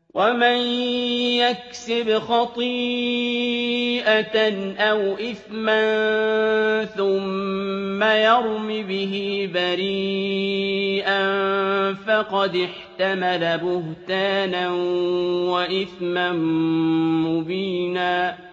وَمَن يَكْسِبْ خَطِيئَةً أَوْ إِثْمًا ثُمَّ يَرْمِ بِهِ بَرِيئًا فَقَدِ احْتَمَلَ بُهْتَانًا وَإِثْمًا مُّبِينًا